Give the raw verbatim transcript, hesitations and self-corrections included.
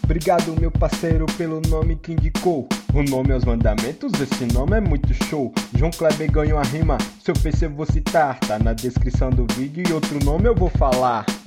Obrigado, meu parceiro, pelo nome que indicou. O nome aos mandamentos, esse nome é muito show. João Kleber ganhou a rima, seu Face eu vou citar. Tá na descrição do vídeo e outro nome eu vou falar.